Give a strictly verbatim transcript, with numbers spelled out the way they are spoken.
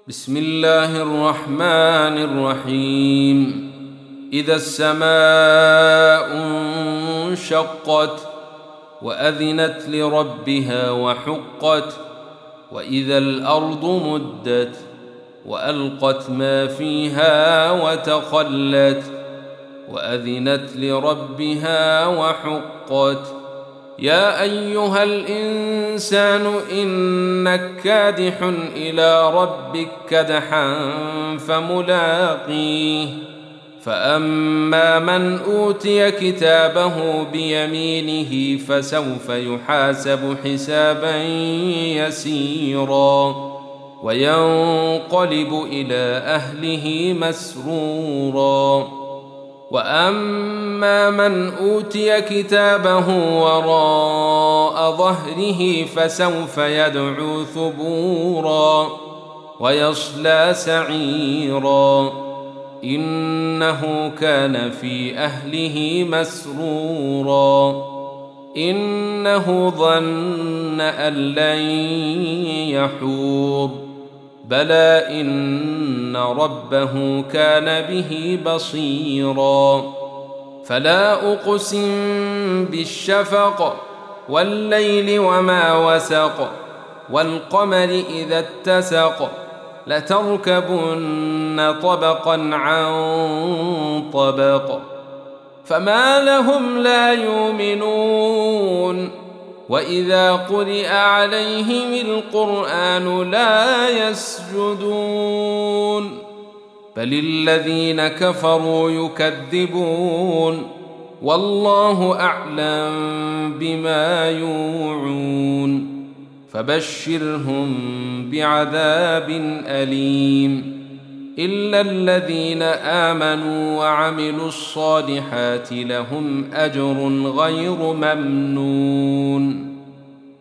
بسم الله الرحمن الرحيم. إذا السماء انشقت وأذنت لربها وحقت وإذا الأرض مدت وألقت ما فيها وتخلت وأذنت لربها وحقت. يا أيها الإنسان إنك كادح إلى ربك كدحا فملاقيه. فأما من أوتي كتابه بيمينه فسوف يحاسب حسابا يسيرا وينقلب إلى أهله مسرورا. وأما من أوتي كتابه وراء ظهره فسوف يدعو ثبورا ويصلى سعيرا إنه كان في أهله مسرورا إنه ظن أن لن يحور بلى إن ربه كان به بصيرا. فلا أقسم بالشفق والليل وما وسق والقمر إذا اتسق لتركبن طبقا عن طبق فما لهم لا يؤمنون. وإذا قرئ عليهم القرآن لا يسجدون بل الذين كفروا يكذبون والله أعلم بما يوعون. فبشرهم بعذاب أليم إلا الذين آمنوا وعملوا الصالحات لهم أجر غير ممنون.